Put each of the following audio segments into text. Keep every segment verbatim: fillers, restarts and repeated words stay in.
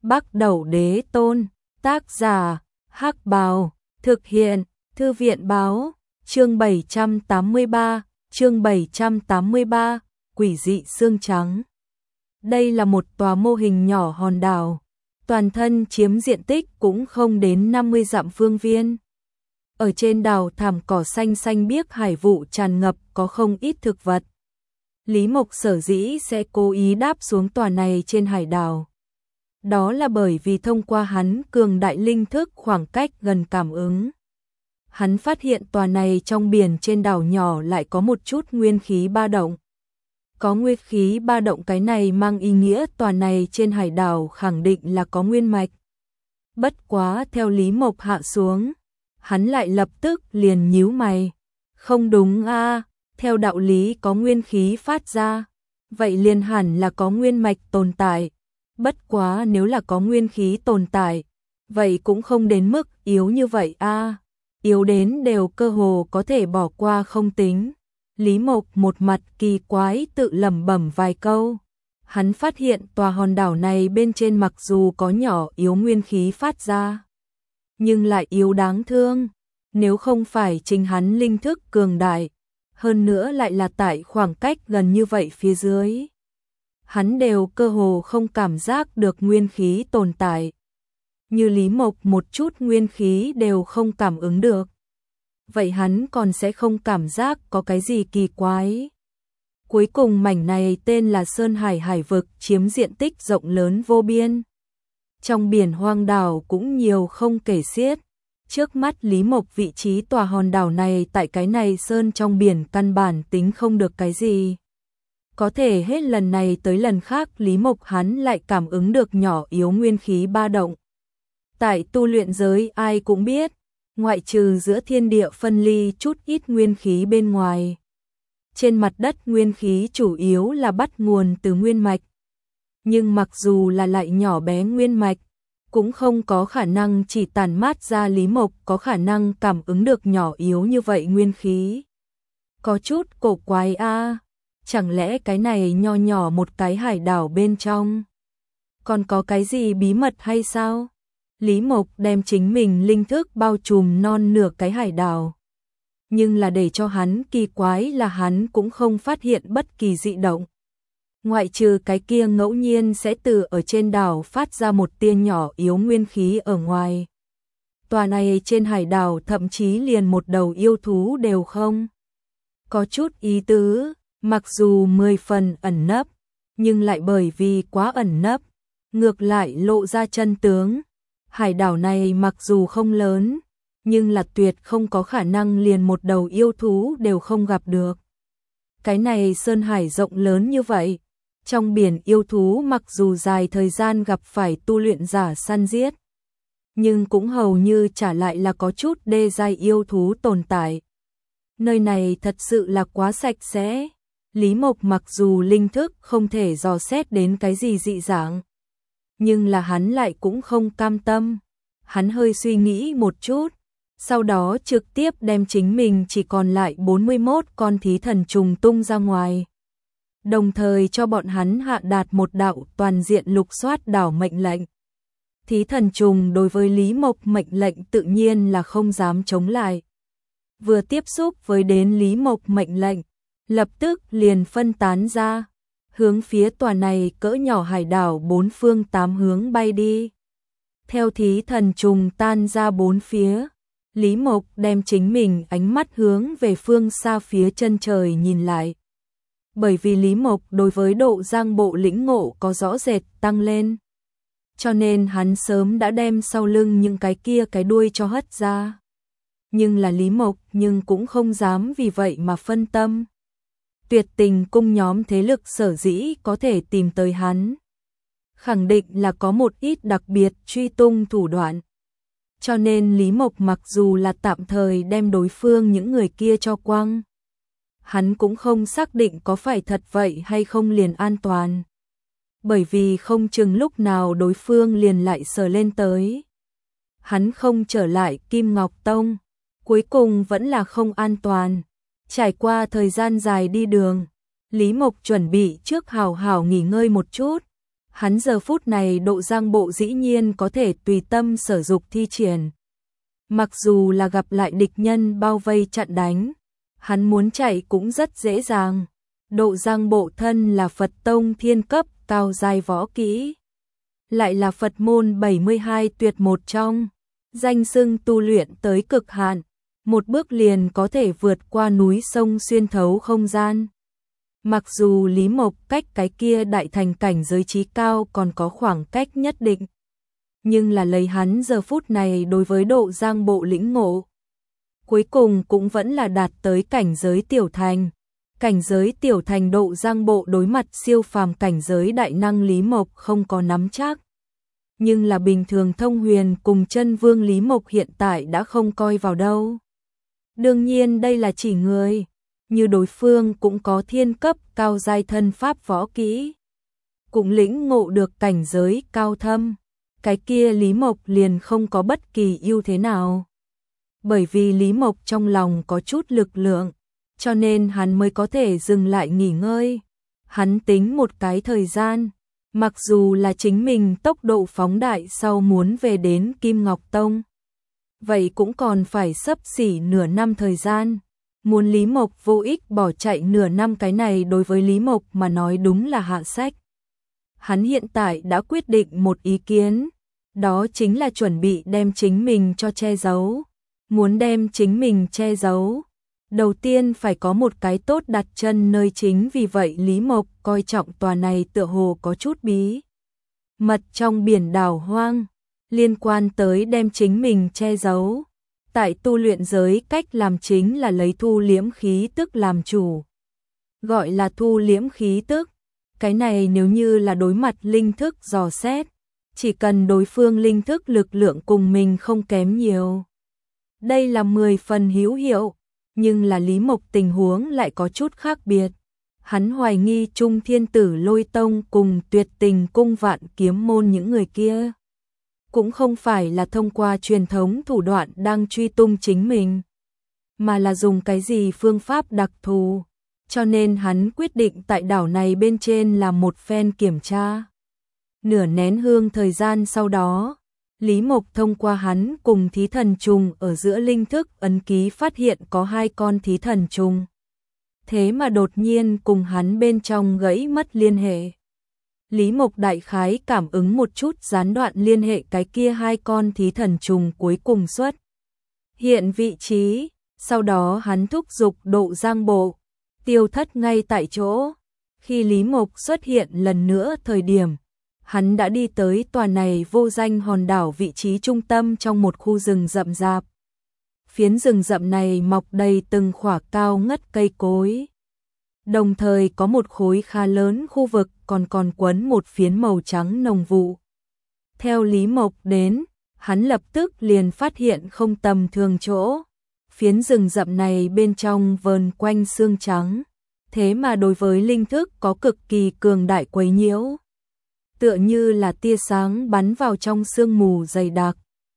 Bắc Đẩu Đế Tôn, tác giả, Hắc Bào, thực hiện, Thư viện báo, chương bảy trăm tám mươi ba, chương bảy trăm tám mươi ba, quỷ dị xương trắng. Đây là một tòa mô hình nhỏ hòn đảo, toàn thân chiếm diện tích cũng không đến năm mươi dặm phương viên. Ở trên đảo thảm cỏ xanh xanh biếc hải vụ tràn ngập, có không ít thực vật. Lý Mộc sở dĩ sẽ cố ý đáp xuống tòa này trên hải đảo. Đó là bởi vì thông qua hắn cường đại linh thức khoảng cách gần cảm ứng. Hắn phát hiện tòa này trong biển trên đảo nhỏ lại có một chút nguyên khí ba động. Có nguyên khí ba động, cái này mang ý nghĩa tòa này trên hải đảo khẳng định là có nguyên mạch. Bất quá theo Lý Mộc hạ xuống, hắn lại lập tức liền nhíu mày. Không đúng a, à, theo đạo lý có nguyên khí phát ra, vậy liền hẳn là có nguyên mạch tồn tại. Bất quá nếu là có nguyên khí tồn tại, vậy cũng không đến mức yếu như vậy a, à, yếu đến đều cơ hồ có thể bỏ qua không tính. Lý Mộc một mặt kỳ quái tự lẩm bẩm vài câu. Hắn phát hiện tòa hòn đảo này bên trên mặc dù có nhỏ yếu nguyên khí phát ra, nhưng lại yếu đáng thương. Nếu không phải chính hắn linh thức cường đại, hơn nữa lại là tại khoảng cách gần như vậy phía dưới, hắn đều cơ hồ không cảm giác được nguyên khí tồn tại. Như Lý Mộc một chút nguyên khí đều không cảm ứng được, vậy hắn còn sẽ không cảm giác có cái gì kỳ quái. Cuối cùng mảnh này tên là Sơn Hải hải vực, chiếm diện tích rộng lớn vô biên. Trong biển hoang đảo cũng nhiều không kể xiết. Trước mắt Lý Mộc vị trí tòa hòn đảo này tại cái này sơn trong biển căn bản tính không được cái gì. Có thể hết lần này tới lần khác Lý Mộc hắn lại cảm ứng được nhỏ yếu nguyên khí ba động. Tại tu luyện giới ai cũng biết, ngoại trừ giữa thiên địa phân ly chút ít nguyên khí bên ngoài, trên mặt đất nguyên khí chủ yếu là bắt nguồn từ nguyên mạch. Nhưng mặc dù là lại nhỏ bé nguyên mạch, cũng không có khả năng chỉ tản mát ra. Lý Mộc có khả năng cảm ứng được nhỏ yếu như vậy nguyên khí. Có chút cổ quái a, à, chẳng lẽ cái này nho nhỏ một cái hải đảo bên trong còn có cái gì bí mật hay sao? Lý Mộc đem chính mình linh thức bao trùm non nửa cái hải đảo. Nhưng là để cho hắn kỳ quái là hắn cũng không phát hiện bất kỳ dị động. Ngoại trừ cái kia ngẫu nhiên sẽ từ ở trên đảo phát ra một tia nhỏ yếu nguyên khí ở ngoài. Tòa này trên hải đảo thậm chí liền một đầu yêu thú đều không. Có chút ý tứ, mặc dù mười phần ẩn nấp, nhưng lại bởi vì quá ẩn nấp, ngược lại lộ ra chân tướng. Hải đảo này mặc dù không lớn, nhưng là tuyệt không có khả năng liền một đầu yêu thú đều không gặp được. Cái này sơn hải rộng lớn như vậy, trong biển yêu thú mặc dù dài thời gian gặp phải tu luyện giả săn giết, nhưng cũng hầu như trả lại là có chút đê giai yêu thú tồn tại. Nơi này thật sự là quá sạch sẽ. Lý Mộc mặc dù linh thức không thể dò xét đến cái gì dị dạng, nhưng là hắn lại cũng không cam tâm. Hắn hơi suy nghĩ một chút, sau đó trực tiếp đem chính mình chỉ còn lại bốn mươi mốt con thí thần trùng tung ra ngoài. Đồng thời cho bọn hắn hạ đạt một đạo toàn diện lục soát đảo mệnh lệnh. Thí thần trùng đối với Lý Mộc mệnh lệnh tự nhiên là không dám chống lại. Vừa tiếp xúc với đến Lý Mộc mệnh lệnh, lập tức liền phân tán ra, hướng phía tòa này cỡ nhỏ hải đảo bốn phương tám hướng bay đi. Theo thí thần trùng tan ra bốn phía, Lý Mộc đem chính mình ánh mắt hướng về phương xa phía chân trời nhìn lại. Bởi vì Lý Mộc đối với độ giang bộ lĩnh ngộ có rõ rệt tăng lên, cho nên hắn sớm đã đem sau lưng những cái kia cái đuôi cho hất ra. Nhưng là Lý Mộc nhưng cũng không dám vì vậy mà phân tâm. Tuyệt Tình cung nhóm thế lực sở dĩ có thể tìm tới hắn, khẳng định là có một ít đặc biệt truy tung thủ đoạn. Cho nên Lý Mộc mặc dù là tạm thời đem đối phương những người kia cho quăng, hắn cũng không xác định có phải thật vậy hay không liền an toàn. Bởi vì không chừng lúc nào đối phương liền lại sờ lên tới. Hắn không trở lại Kim Ngọc Tông, cuối cùng vẫn là không an toàn. Trải qua thời gian dài đi đường, Lý Mộc chuẩn bị trước hào hào nghỉ ngơi một chút. Hắn giờ phút này độ giang bộ dĩ nhiên có thể tùy tâm sở dục thi triển. Mặc dù là gặp lại địch nhân bao vây chặn đánh, hắn muốn chạy cũng rất dễ dàng. Độ giang bộ thân là Phật tông thiên cấp cao giai võ kỹ, lại là Phật môn bảy mươi hai tuyệt một trong, danh xưng tu luyện tới cực hạn, một bước liền có thể vượt qua núi sông xuyên thấu không gian. Mặc dù Lý Mộc cách cái kia đại thành cảnh giới trí cao còn có khoảng cách nhất định, nhưng là lấy hắn giờ phút này đối với độ giang bộ lĩnh ngộ, cuối cùng cũng vẫn là đạt tới cảnh giới tiểu thành. Cảnh giới tiểu thành độ giang bộ đối mặt siêu phàm cảnh giới đại năng Lý Mộc không có nắm chắc. Nhưng là bình thường thông huyền cùng chân vương Lý Mộc hiện tại đã không coi vào đâu. Đương nhiên đây là chỉ người, như đối phương cũng có thiên cấp cao giai thân pháp võ kỹ, cũng lĩnh ngộ được cảnh giới cao thâm, cái kia Lý Mộc liền không có bất kỳ ưu thế nào. Bởi vì Lý Mộc trong lòng có chút lực lượng, cho nên hắn mới có thể dừng lại nghỉ ngơi. Hắn tính một cái thời gian, mặc dù là chính mình tốc độ phóng đại sau muốn về đến Kim Ngọc Tông, vậy cũng còn phải xấp xỉ nửa năm thời gian. Muốn Lý Mộc vô ích bỏ chạy nửa năm, cái này đối với Lý Mộc mà nói đúng là hạ sách. Hắn hiện tại đã quyết định một ý kiến, đó chính là chuẩn bị đem chính mình cho che giấu. Muốn đem chính mình che giấu, đầu tiên phải có một cái tốt đặt chân nơi, chính vì vậy Lý Mộc coi trọng tòa này tựa hồ có chút bí mật trong biển đảo hoang, liên quan tới đem chính mình che giấu. Tại tu luyện giới cách làm chính là lấy thu liễm khí tức làm chủ. Gọi là thu liễm khí tức, cái này nếu như là đối mặt linh thức dò xét, chỉ cần đối phương linh thức lực lượng cùng mình không kém nhiều, đây là mười phần hữu hiệu. Nhưng là Lý Mộc tình huống lại có chút khác biệt. Hắn hoài nghi Trung Thiên Tử Lôi Tông cùng Tuyệt Tình Cung Vạn Kiếm Môn những người kia cũng không phải là thông qua truyền thống thủ đoạn đang truy tung chính mình, mà là dùng cái gì phương pháp đặc thù, cho nên hắn quyết định tại đảo này bên trên làm một phen kiểm tra. Nửa nén hương thời gian sau đó, Lý Mộc thông qua hắn cùng thí thần trùng ở giữa linh thức ấn ký phát hiện có hai con thí thần trùng. Thế mà đột nhiên cùng hắn bên trong gãy mất liên hệ. Lý Mộc đại khái cảm ứng một chút gián đoạn liên hệ, cái kia hai con thí thần trùng cuối cùng xuất hiện vị trí, sau đó hắn thúc giục độ giang bộ, tiêu thất ngay tại chỗ. Khi Lý Mộc xuất hiện lần nữa thời điểm, hắn đã đi tới tòa này vô danh hòn đảo vị trí trung tâm trong một khu rừng rậm rạp. Phiến rừng rậm này mọc đầy từng khỏa cao ngất cây cối. Đồng thời có một khối khá lớn khu vực còn còn quấn một phiến màu trắng nồng vụ. Theo Lý Mộc đến, hắn lập tức liền phát hiện không tầm thường chỗ. Phiến rừng rậm này bên trong vờn quanh xương trắng, thế mà đối với linh thức có cực kỳ cường đại quấy nhiễu. Tựa như là tia sáng bắn vào trong sương mù dày đặc,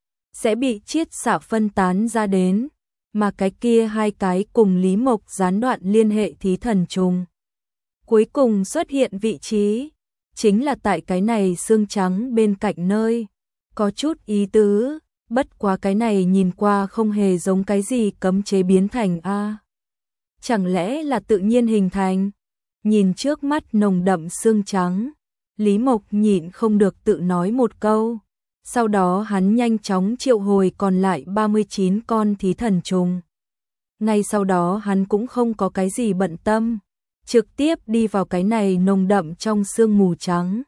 sẽ bị chiết xạ phân tán ra đến, mà cái kia hai cái cùng Lý Mộc gián đoạn liên hệ thí thần trùng cuối cùng xuất hiện vị trí, chính là tại cái này xương trắng bên cạnh nơi. Có chút ý tứ, bất quá cái này nhìn qua không hề giống cái gì cấm chế biến thành a. Chẳng lẽ là tự nhiên hình thành? Nhìn trước mắt nồng đậm xương trắng, Lý Mộc nhịn không được tự nói một câu. Sau đó hắn nhanh chóng triệu hồi còn lại ba mươi chín con thí thần trùng. Ngay sau đó hắn cũng không có cái gì bận tâm, trực tiếp đi vào cái này nồng đậm trong sương mù trắng.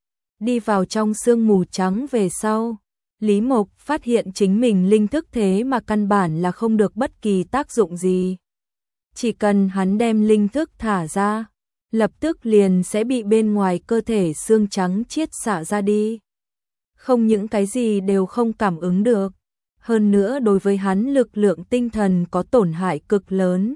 Đi vào trong sương mù trắng về sau, Lý Mộc phát hiện chính mình linh thức thế mà căn bản là không được bất kỳ tác dụng gì. Chỉ cần hắn đem linh thức thả ra, lập tức liền sẽ bị bên ngoài cơ thể xương trắng chiết xạ ra đi. Không những cái gì đều không cảm ứng được, hơn nữa đối với hắn lực lượng tinh thần có tổn hại cực lớn.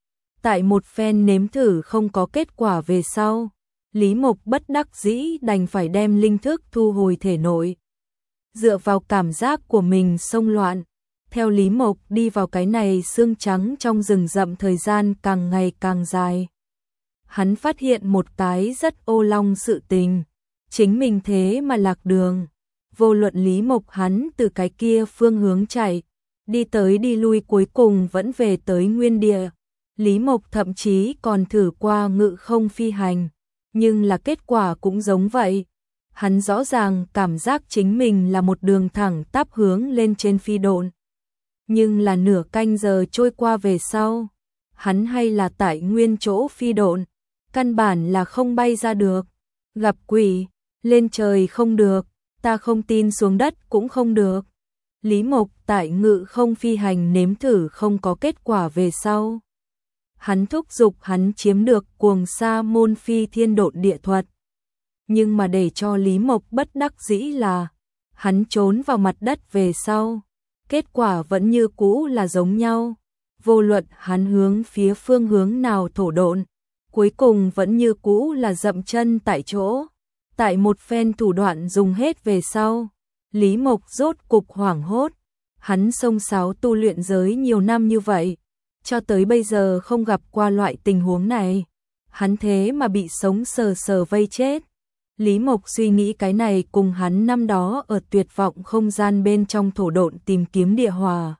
Tại một phen nếm thử không có kết quả về sau, Lý Mộc bất đắc dĩ đành phải đem linh thức thu hồi thể nội. Dựa vào cảm giác của mình xông loạn, theo Lý Mộc đi vào cái này xương trắng trong rừng rậm thời gian càng ngày càng dài. Hắn phát hiện một cái rất ô long sự tình, chính mình thế mà lạc đường. Vô luận Lý Mộc hắn từ cái kia phương hướng chạy, đi tới đi lui cuối cùng vẫn về tới nguyên địa. Lý Mộc thậm chí còn thử qua ngự không phi hành, nhưng là kết quả cũng giống vậy. Hắn rõ ràng cảm giác chính mình là một đường thẳng tắp hướng lên trên phi độn. Nhưng là nửa canh giờ trôi qua về sau, hắn hay là tại nguyên chỗ phi độn, căn bản là không bay ra được. Gặp quỷ, lên trời không được, ta không tin xuống đất cũng không được. Lý Mộc tại ngự không phi hành nếm thử không có kết quả về sau. Hắn thúc giục hắn chiếm được cuồng sa môn phi thiên độn địa thuật. Nhưng mà để cho Lý Mộc bất đắc dĩ là, hắn trốn vào mặt đất về sau. Kết quả vẫn như cũ là giống nhau. Vô luận hắn hướng phía phương hướng nào thổ độn, cuối cùng vẫn như cũ là dậm chân tại chỗ. Tại một phen thủ đoạn dùng hết về sau, Lý Mộc rốt cục hoảng hốt. Hắn xông xáo tu luyện giới nhiều năm như vậy, cho tới bây giờ không gặp qua loại tình huống này. Hắn thế mà bị sống sờ sờ vây chết. Lý Mộc suy nghĩ cái này cùng hắn năm đó ở tuyệt vọng không gian bên trong thổ độn tìm kiếm địa hòa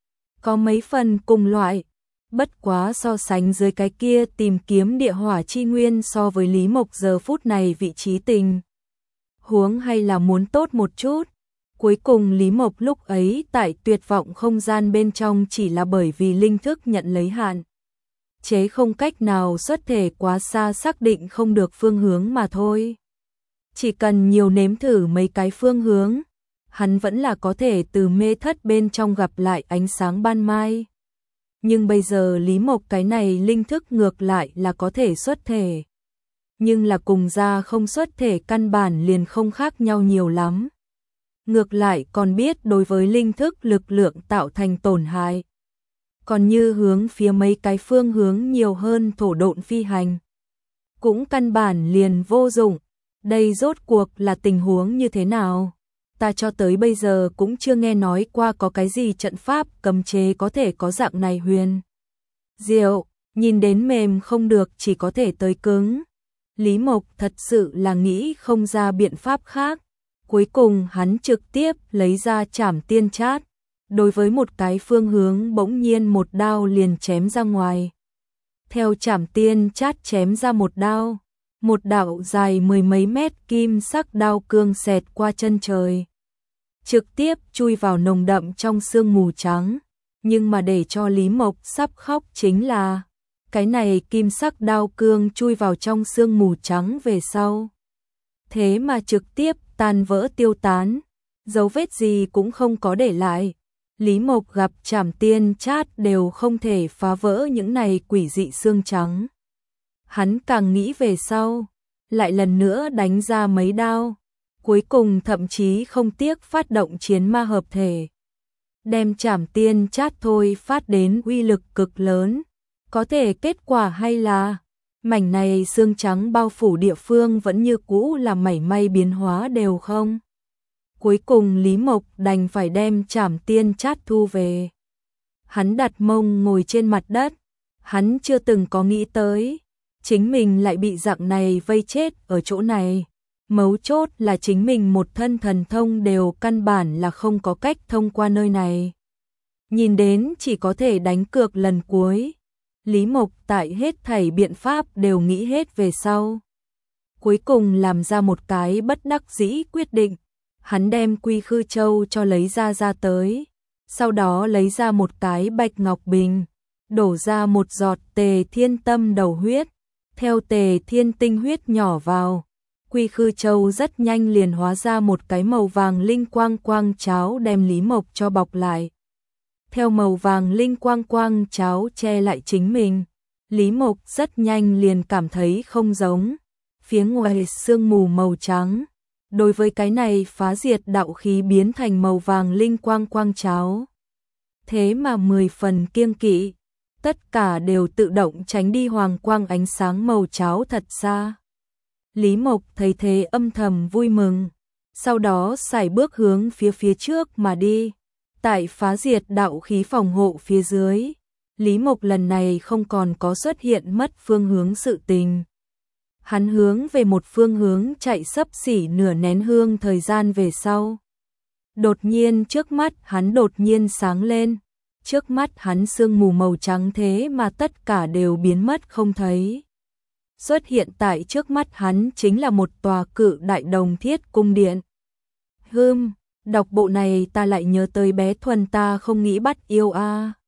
có mấy phần cùng loại. Bất quá so sánh dưới cái kia tìm kiếm địa hỏa chi nguyên so với Lý Mộc giờ phút này vị trí tình huống hay là muốn tốt một chút. Cuối cùng Lý Mộc lúc ấy tại tuyệt vọng không gian bên trong chỉ là bởi vì linh thức nhận lấy hạn chế không cách nào xuất thể quá xa xác định không được phương hướng mà thôi. Chỉ cần nhiều nếm thử mấy cái phương hướng, hắn vẫn là có thể từ mê thất bên trong gặp lại ánh sáng ban mai. Nhưng bây giờ Lý Mộc cái này linh thức ngược lại là có thể xuất thể. Nhưng là cùng ra không xuất thể căn bản liền không khác nhau nhiều lắm. Ngược lại còn biết đối với linh thức lực lượng tạo thành tổn hại. Còn như hướng phía mấy cái phương hướng nhiều hơn thổ độn phi hành, cũng căn bản liền vô dụng. Đây rốt cuộc là tình huống như thế nào? Ta cho tới bây giờ cũng chưa nghe nói qua có cái gì trận pháp cấm chế có thể có dạng này huyền diệu, nhìn đến mềm không được chỉ có thể tới cứng. Lý Mộc thật sự là nghĩ không ra biện pháp khác. Cuối cùng hắn trực tiếp lấy ra Trảm Tiên Chát, đối với một cái phương hướng bỗng nhiên một đao liền chém ra ngoài. Theo Trảm Tiên Chát chém ra một đao, một đạo dài mười mấy mét kim sắc đao cương xẹt qua chân trời, trực tiếp chui vào nồng đậm trong sương mù trắng. Nhưng mà để cho Lý Mộc sắp khóc chính là, cái này kim sắc đao cương chui vào trong sương mù trắng về sau, thế mà trực tiếp tan vỡ tiêu tán, dấu vết gì cũng không có để lại. Lý Mộc gặp Trảm Tiên Chát đều không thể phá vỡ những này quỷ dị xương trắng. Hắn càng nghĩ về sau, lại lần nữa đánh ra mấy đao, cuối cùng thậm chí không tiếc phát động chiến ma hợp thể, đem Trảm Tiên Chát thôi phát đến uy lực cực lớn. Có thể kết quả hay là mảnh này xương trắng bao phủ địa phương vẫn như cũ là mảy may biến hóa đều không. Cuối cùng Lý Mộc đành phải đem Trảm Tiên Chát thu về. Hắn đặt mông ngồi trên mặt đất, hắn chưa từng có nghĩ tới chính mình lại bị dạng này vây chết ở chỗ này. Mấu chốt là chính mình một thân thần thông đều căn bản là không có cách thông qua nơi này. Nhìn đến chỉ có thể đánh cược lần cuối. Lý Mộc tại hết thảy biện pháp đều nghĩ hết về sau, cuối cùng làm ra một cái bất đắc dĩ quyết định. Hắn đem Quy Khư Châu cho lấy ra ra tới, sau đó lấy ra một cái bạch ngọc bình, đổ ra một giọt Tề Thiên Tâm đầu huyết, theo Tề Thiên tinh huyết nhỏ vào, Quy Khư Châu rất nhanh liền hóa ra một cái màu vàng linh quang quang cháo đem Lý Mộc cho bọc lại. Theo màu vàng linh quang quang cháo che lại chính mình, Lý Mộc rất nhanh liền cảm thấy không giống. Phía ngoài sương mù màu trắng, đối với cái này phá diệt đạo khí biến thành màu vàng linh quang quang cháo, thế mà mười phần kiêng kỵ, tất cả đều tự động tránh đi hoàng quang ánh sáng màu cháo thật xa. Lý Mộc thấy thế âm thầm vui mừng, sau đó sải bước hướng phía phía trước mà đi. Tại phá diệt đạo khí phòng hộ phía dưới, Lý Mộc lần này không còn có xuất hiện mất phương hướng sự tình. hắn hướng về một phương hướng chạy sấp xỉ nửa nén hương thời gian về sau. Đột nhiên trước mắt hắn đột nhiên sáng lên, trước mắt hắn sương mù màu trắng thế mà tất cả đều biến mất không thấy. Xuất hiện tại trước mắt hắn chính là một tòa cự đại đồng thiết cung điện. Hừm, đọc bộ này ta lại nhớ tới bé Thuần ta không nghĩ bắt yêu a.